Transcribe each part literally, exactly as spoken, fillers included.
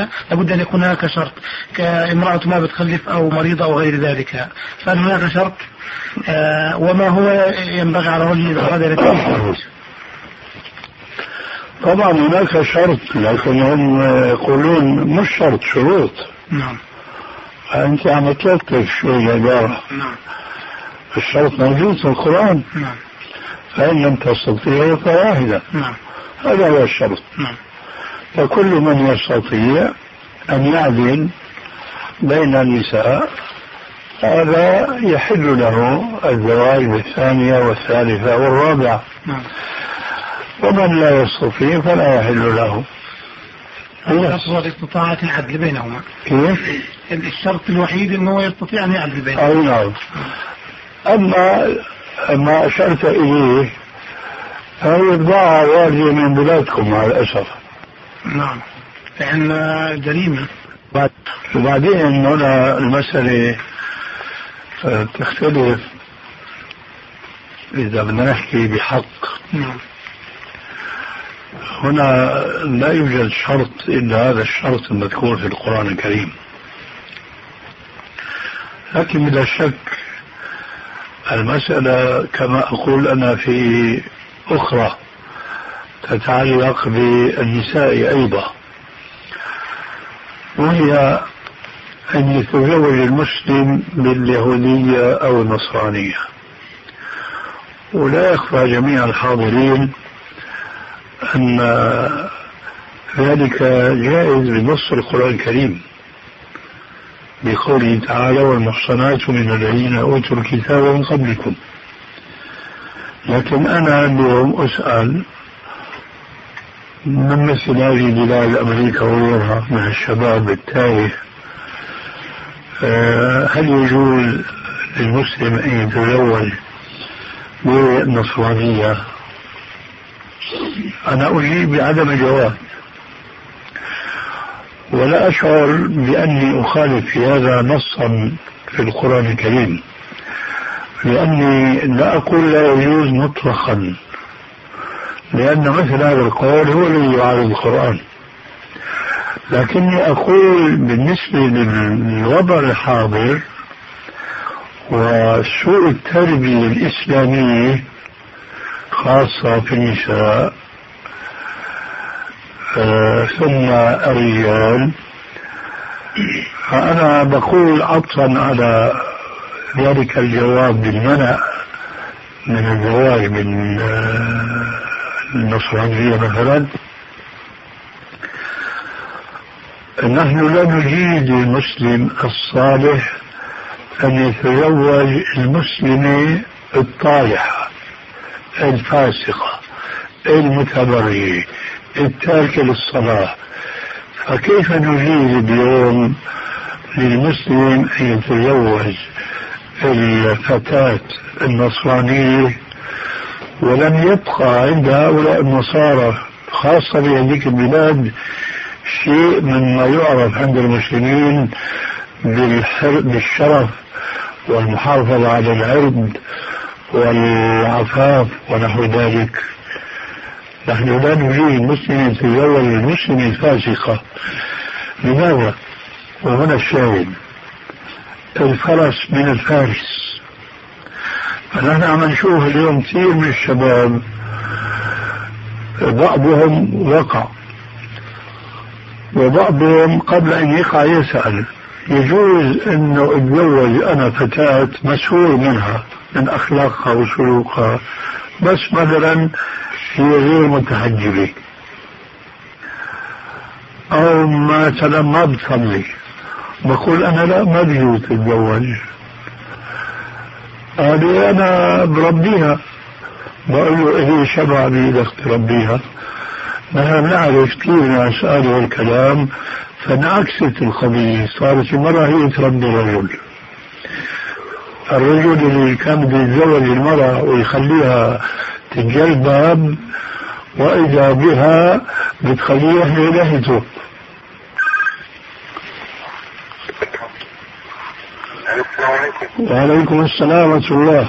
النكاح لابد أن يكون هناك شرط، كامرأة ما بتخلف أو مريضة أو غير ذلك، فهل هناك شرط؟ آه وما هو ينبغي على الرجل إذا أراد أن يتزوج؟ طبعا هناك شرط، لكن هم يقولون مش شرط، شروط. نعم. أنت عم تلطف شو العبارة. نعم. الشرط موجود في القرآن. نعم. فإن لم تستطيعوا فواحدة. نعم. هذا هو الشرط. نعم. فكل من يستطيع أن يعدل بين النساء هذا يحل له الزواج بالثانية والثالثة والرابعة. نعم. ومن لا يستطيع فلا يحل له. الأصل استطاعة العدل بينهما. كيف؟ الشرط الوحيد أنه يستطيع أن يعدل بينهما. أي نعم. أما ما أشرت إليه فهو إرضاع واجب من بلادكم مع الأسف. نعم. فإن جريمة. وبعدين هنا المسألة تختلف إذا بدنا نحكي بحق. نعم. هنا لا يوجد شرط إلا هذا الشرط المذكور في القرآن الكريم، لكن بلا شك المسألة كما أقول أنا في أخرى تتعلق بالنساء أيضا، وهي أن يتزوج المسلم باليهودية أو النصرانية. ولا يخفى جميع الحاضرين أن ذلك جائز بنص القرآن الكريم بقوله تعالى والمحصنات من الذين أوتوا الكتاب من قبلكم. لكن أنا اليوم أسأل من مثل هذه بلاد أمريكا وغيرها من الشباب التائه، هل يجوز للمسلم أن يتزوج بالنصرانية؟ أنا أجيب بعدم الجواب، ولا أشعر بأني أخالف في هذا نصا في القرآن الكريم، لأني لا أقول لا يجوز مطلقا، لأن مثل هذا القول هو الذي يعارض القرآن. لكني أقول بالنسبة للوضع الحاضر وسوء التربية الإسلامية خاصة في النساء آه ثم الرجال، فأنا بقول عطفا على ذلك الجواب بالمنع من الزواج من آه النصرانية مثلا، نحن لا نجيد للمسلم الصالح أن يتزوج المسلمة الطالحة الفاسقة المتبرجة التاركة للصلاة. فكيف نجيز اليوم للمسلم أن يتزوج الفتاة النصرانية ولم يبقى عند هؤلاء النصارى خاصة بهذيك البلاد شيء مما يعرف عند المسلمين بالشرف والمحافظة على العرض والعفاف ونحو ذلك؟ نحن لا نريد المسلم يتزوج المسلم الفاسقة. لماذا؟ وهنا الشاهد، الفرس من الفارس. فنحن عم نشوف اليوم كثير من الشباب بعضهم وقع وبعضهم قبل أن يقع يسأل يجوز أنه أتزوج أنا فتاة مسؤول منها من أخلاقها وسلوكها، بس مثلا هي غير متحجبة أو مثلا ما بتصلي، بقول أنا لا ما بيجوز تتزوج، هذه أنا بربيها، بقول له إيه شبع بإيدك تربيها. نحن نعرف كثير من السؤال والكلام فانعكست القضية، صارت المرأة هي تربي الرجل. الرجل اللي كان بيتزوج المرأة ويخليها تتجلبب وإذا بها بتخليها هي لهته. وعليكم السلام ورحمة الله.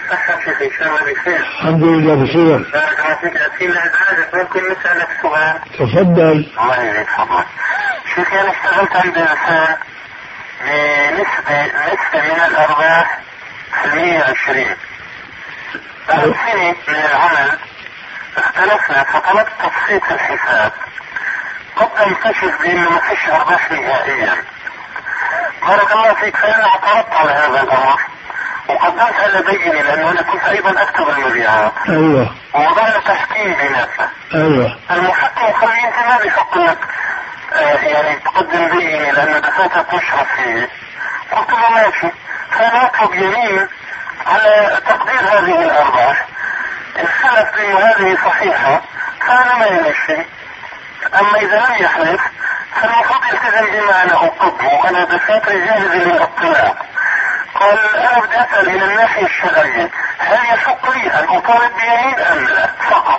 الحمد لله بخير. ممكن نسألك سؤال؟ تفضل. الله يحفظك. شوف أنا اشتغلت عند إنسان بنسبة نسبة من الأرباح في المية وعشرين. بعد سنة من العمل اختلفنا فطلبت تبسيط الحساب. قد تنكشف بأنه ما فيش أرباح نهائيا. بارك الله فيك، فأنا اعترضت على هذا الأمر وقدمت على بيني لأنه أنا كنت أيضا أكتب المبيعات. أيوة. ووضعنا تحكيم بيناتنا. أيوة. المحكم قال لي أنت ما بيحق لك آه يعني تقدم بيني لأنه دفاتر تشرف فيه. قلت له ماشي، فأنا أطلب يمين على تقدير هذه الأرباح. الحلف بأنه هذه صحيحة فأنا ما يمشي. أما إذا لم يحلف فالمفروض يلتزم بما أنا أطلبه وأنا دفاتري جاهزة للاطلاع. قال أنا بدي أسأل من الناحية الشرعية هل يحق لي أن أطالب بيمين أم لا فقط؟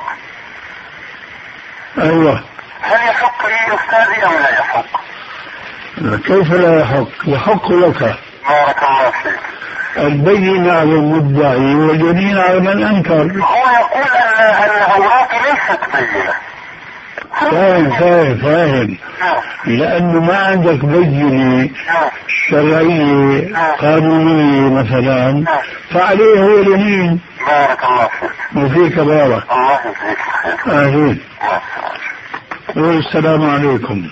أيوة. هل يحق لي أستاذي أم لا يحق؟ كيف لا يحق؟ يحق لك. بارك الله فيك. البين على المدعي واليمين على من أنكر. هو يقول أن أن أوراقي ليست بينة. فاهم فاهم فاهم. لأنه ما عندك بينة شرعية قانونية مثلا فعليه هو اليمين. بارك الله فيك. وفيك بارك. الله يجزيك خير. آمين. والسلام عليكم.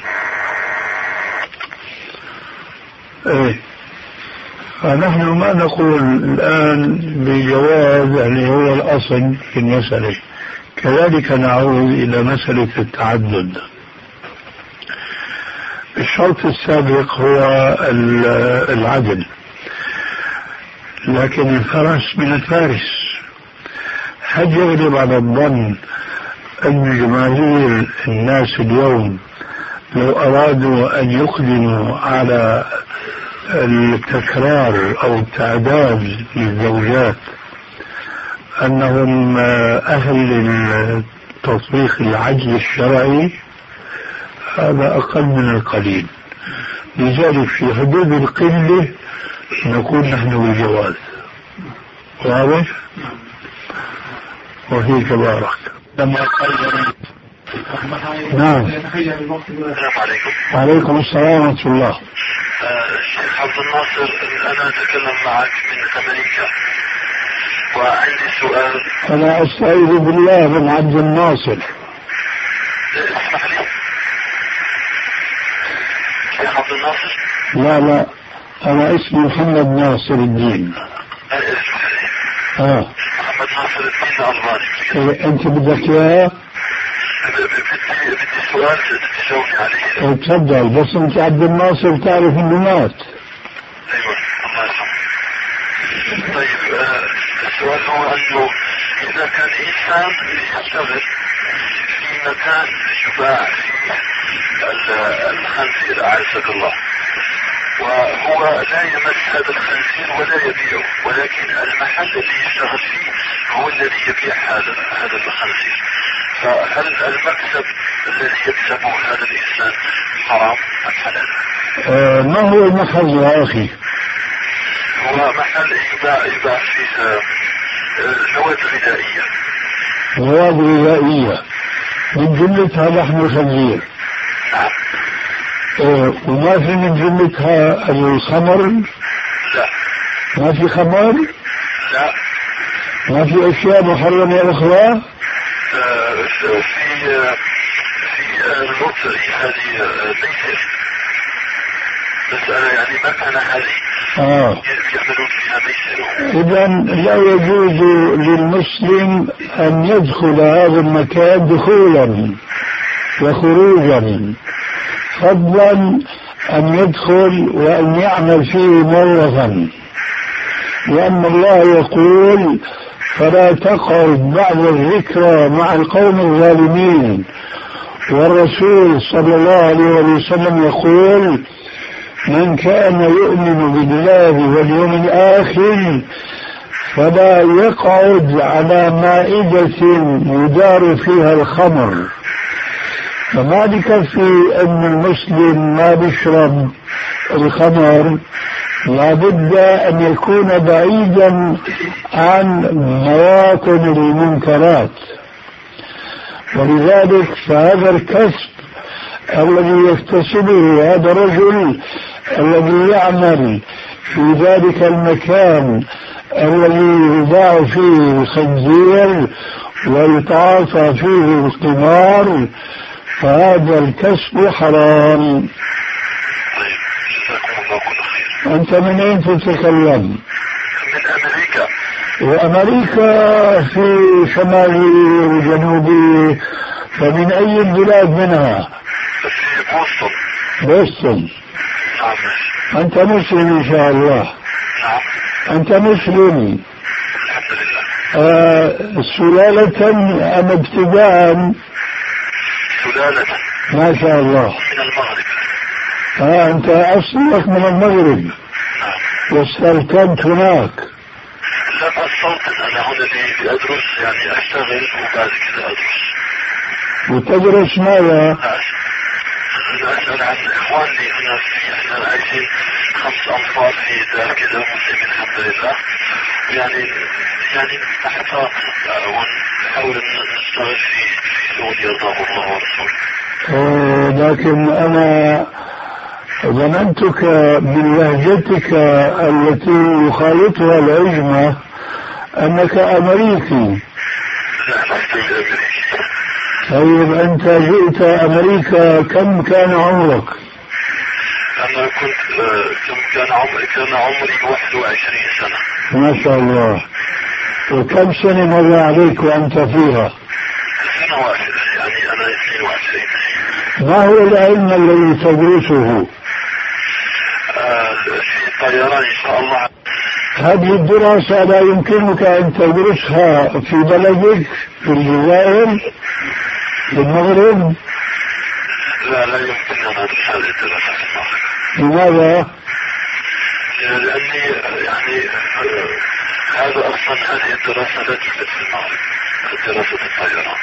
ايه فنحن ما نقول الآن بجواز اللي هو الأصل في المسألة. كذلك نعود إلى مسألة التعدد. الشرط السابق هو العدل، لكن الفرس من الفارس. هل يغلب على الظن أن جماهير الناس اليوم لو أرادوا أن يقدموا على التكرار أو التعداد للزوجات أنهم أهل تطبيق العدل الشرعي؟ هذا أقل من القليل. لذلك في حدود القلة نقول نحن بالجواز. واضح؟ وفيك بارك. نعم. السلام عليكم. وعليكم السلام ورحمة الله. الشيخ عبد الناصر، أنا أتكلم معك من أمريكا وعندي سؤال. أنا أستعيذ بالله من عبد الناصر. اسمح لي. شيخ عبد الناصر؟ لا لا، أنا اسمي محمد ناصر الدين. اسمح لي. آه. محمد ناصر الدين الألباني. أنت بدك إياه؟ بدي بدي سؤال تجاوبني عليه. تفضل، بس أنت عبد الناصر تعرف إنه مات. أيوة الله يرحمه. طيب آه السؤال هو أنه إذا كان إنسان يشتغل في مكان يباع فيه الخنزير أعزك الله، وهو لا يمس هذا الخنزير ولا يبيعه، ولكن المحل اللي يشتغل فيه هو الذي يبيع هذا هذا الخنزير، فهل المكسب الذي يكسبه هذا الإنسان حرام أم حلال؟ آه ما هو المحل يا أخي؟ هو محل يباع يباع فيه آه مواد غذائية. مواد غذائية من جملتها لحم الخنزير. نعم. آه وما في من جملتها الخمر؟ لا. ما في خمر؟ لا. ما في أشياء محرمة أخرى؟ آه في في اللوتري هذه ليست، بس أنا يعني ما كان هذه آه. يعملون فيها ميسر. إذا لا يجوز للمسلم أن يدخل هذا المكان دخولا وخروجا، فضلا أن يدخل وأن يعمل فيه موظفا، لأن الله يقول فلا تقعد بعد الذكرى مع القوم الظالمين، والرسول صلى الله عليه وسلم يقول من كان يؤمن بالله واليوم الآخر فلا يقعد على مائدة يدار فيها الخمر. فما بكفي أن المسلم ما بيشرب الخمر، لابد أن يكون بعيدا عن مواطن المنكرات. ولذلك فهذا الكسب الذي يكتسبه هذا الرجل الذي يعمل في ذلك المكان الذي يباع فيه الخنزير ويتعاطى فيه القمار، فهذا الكسب حرام. أنت من أين تتكلم؟ من أمريكا. وأمريكا في شمالي وجنوبي، فمن أي البلاد منها؟ في بوسطن. بوسطن. نعم. أنت مسلم إن شاء الله؟ نعم. أنت مسلم؟ الحمد لله. آه سلالة أم ابتداء؟ سلالة. ما شاء الله. من المغرب. آه أنت أصلك من المغرب. نعم. واستلقنت هناك. لا أصلت، أنا هنا لأدرس، يعني أشتغل وبعد كده أدرس. وتدرس ماذا؟ أسأل عن إخواني هنا، في إحنا عايشين خمس أنفار في دار كده مسلمين الحمد لله، يعني يعني نحتاط ونحاول نشتغل في في شغل يرضاه الله ورسوله. لكن أنا ظننتك من لهجتك التي يخالطها العجمة أنك أمريكي. لا لست أمريكي. طيب أنت جئت أمريكا كم كان عمرك؟ أنا كنت كم كان عمري كان عمري واحد وعشرين سنة. ما شاء الله. وكم سنة مضى عليك وأنت فيها؟ سنة واحدة، يعني أنا اثنين وعشرين. ما هو العلم الذي تدرسه؟ آه في الطيران إن شاء الله. هذه الدراسة لا يمكنك أن تدرسها في بلدك في الجزائر في المغرب؟ لا لا يمكن أن أدرس هذه الدراسة في المغرب. لماذا؟ لأني يعني هذا أصلا هذه الدراسة لا توجد في المغرب، دراسة الطيران.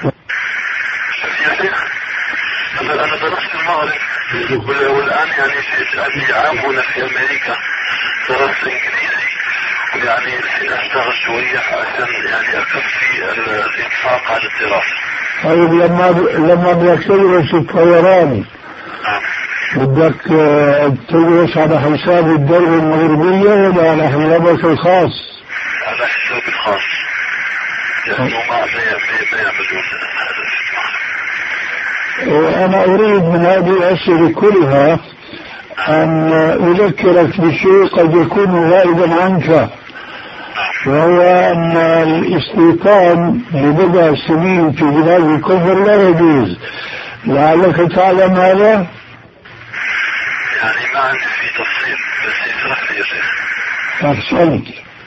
يا شيخ أنا أنا درست في المغرب، والآن يعني في عام هنا في أمريكا درست إنجليزي، ويعني الحين أشتغل شوية عشان يعني أكفي الإنفاق على الدراسة. طيب لما لما بدك تدرس الطيران بدك تدرس على حساب الدولة المغربية ولا على حسابك الخاص؟ على حساب الخاص، لأنه ما ما يعملون هذا في المغرب. وأنا أريد من هذه الأسئلة كلها أن أذكرك بشيء قد يكون غائبا عنك، وهو أن الاستيطان لبضع سنين في بلاد الكفر لا يجوز. لعلك تعلم هذا؟ يعني ما عندي في تفصيل، بس يسرح لي يا شيخ. أحسنت.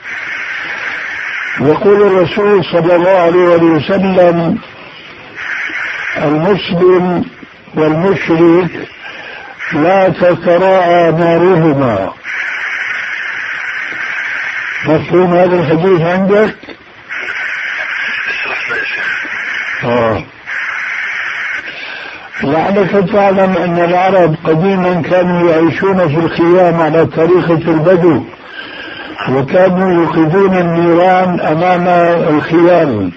يقول الرسول صلى الله عليه وسلم: المسلم والمشرك لا تتراءى نارهما. مفهوم هذا الحديث عندك؟ آه. لعلك تعلم أن العرب قديما كانوا يعيشون في الخيام على طريقة البدو، وكانوا يوقدون النيران أمام الخيام.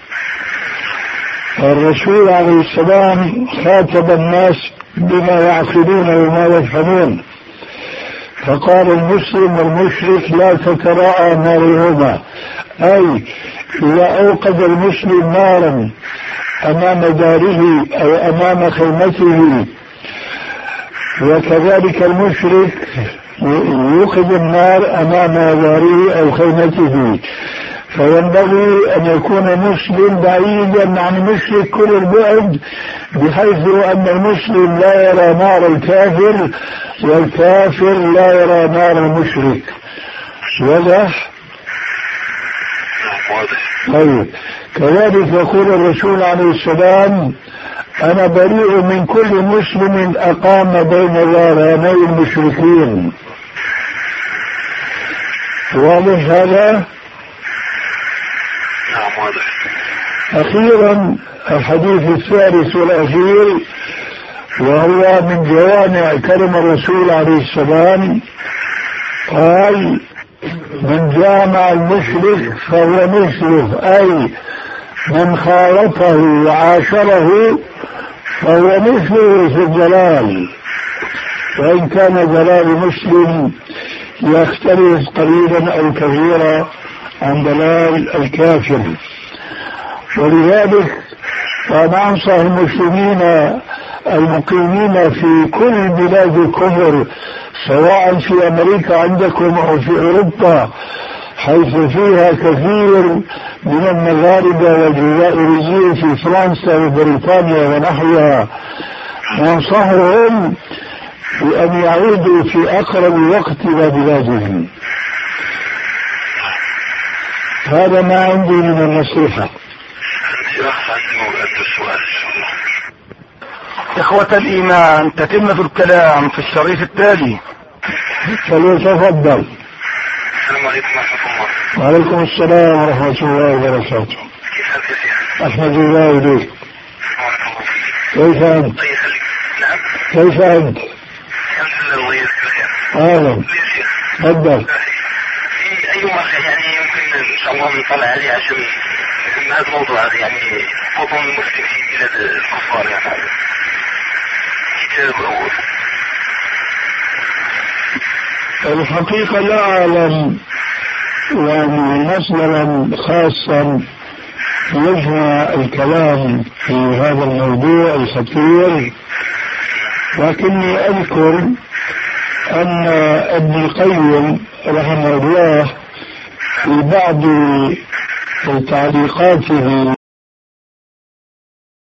الرسول عليه السلام خاطب الناس بما يعقلون وما يفهمون، فقال: المسلم والمشرك لا تتراءى نارهما، أي إذا أوقد المسلم نارا أمام داره أو أمام خيمته، وكذلك المشرك يوقد النار أمام داره أو خيمته، فينبغي أن يكون مسلم بعيدا عن المشرك كل البعد، بحيث أن المسلم لا يرى نار الكافر والكافر لا يرى نار المشرك. واضح؟ طيب. كذلك يقول الرسول عليه السلام: أنا بريء من كل مسلم أقام بين ظهراني المشركين. واضح هذا؟ نعم واضح. أخيرا الحديث الثالث والأخير، وهو من جوامع كلم الرسول عليه السلام، قال: من جامع المشرك فهو مثله، أي من خالطه وعاشره فهو مثله في الضلال، وإن كان ضلال مسلم يختلف قليلا أو كثيرا عن ضلال الكافر. ولذلك فأنا أنصح المسلمين المقيمين في كل بلاد الكفر، سواء في أمريكا عندكم أو في أوروبا، حيث فيها كثير من المغاربة والجزائريين في فرنسا وبريطانيا ونحوها، ننصحهم بأن يعودوا في أقرب وقت إلى بلادهم. هذا ما عندي من النصيحة. إخوة الإيمان، تتمة الكلام في الشريط التالي. فليتفضل. السلام عليكم ورحمة الله. وعليكم السلام ورحمة الله وبركاته. أحمد الله إليك. كيف أنت؟ نعم. كيف أنت؟ الحمد لله. الله يسلمك. أهلا. تفضل. في أي مرة يعني يمكن إن شاء الله نطلع عليه عشان هذا الموضوع هذا يعني فضل المسلم في بلاد الكفار يعني كتاب أول. الحقيقة لا أعلم يعني مصدرا خاصا يجمع الكلام في هذا الموضوع الخطير، لكني أذكر أن ابن القيم رحمه الله في بعض تعليقاته